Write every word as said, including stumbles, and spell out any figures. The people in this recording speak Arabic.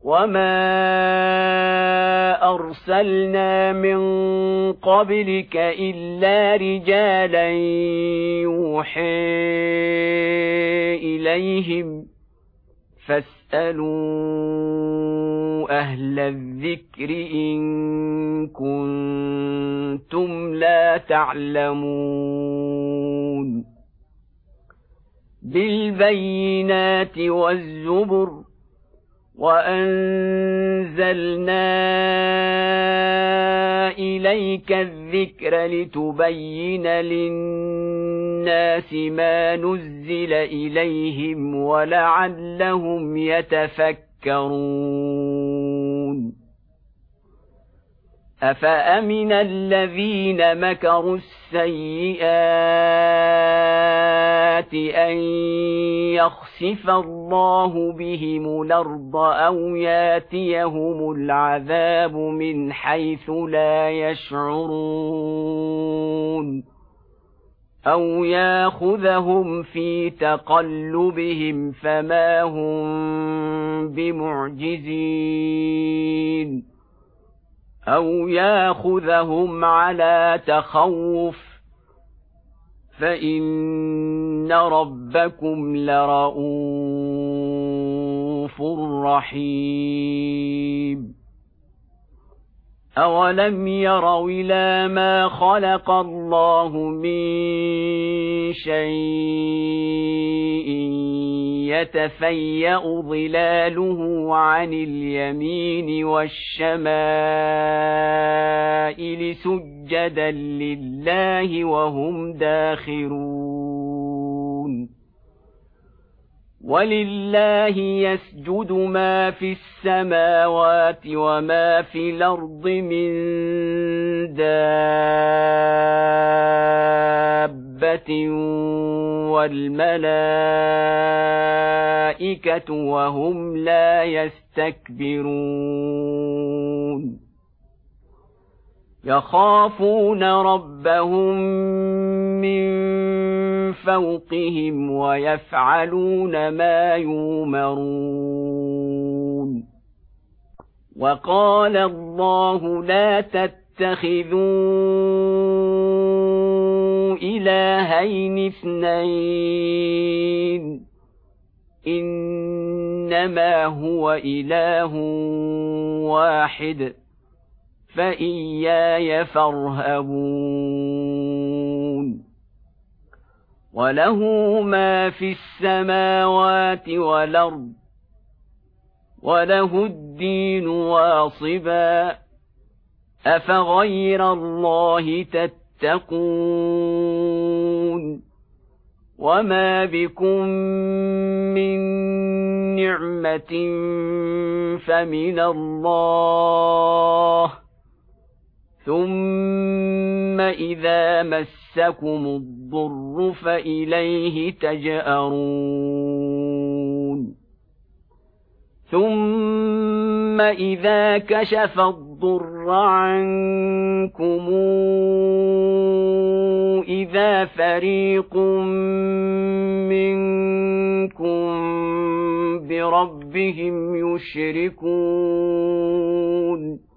وما أرسلنا من قبلك إلا رجالا يوحي إليهم فاسألوا أهل الذكر إن كنتم لا تعلمون بالبينات والزبر وأنزلنا إليك الذكر لتبين للناس ما نزل إليهم ولعلهم يتفكرون أفأمن الذين مكروا السيئات أن يخسف الله بهم الأرض أو ياتيهم العذاب من حيث لا يشعرون أو ياخذهم في تقلبهم فما هم بمعجزين أو ياخذهم على تخوف فإن ربكم لرءوف رحيم أولم يروا إلى ما خلق الله من شيء يتفيأ ظلاله عن اليمين والشمائل سجدا لله وهم داخرون ولله يسجد ما في السماوات وما في الأرض من دابة والملائكة وهم لا يستكبرون يخافون ربهم من فوقهم ويفعلون ما يؤمرون وقال الله لا تتخذوا إلهين اثنين إنما هو إله واحد فإياي فارهبون وله ما في السماوات والأرض وله الدين واصبا أفغير الله تتقون وما بكم من نعمة فمن الله ثم إذا مسكم الضر فإليه تجأرون ثم إذا كشف الضر عنكم إذا فريق منكم بربهم يشركون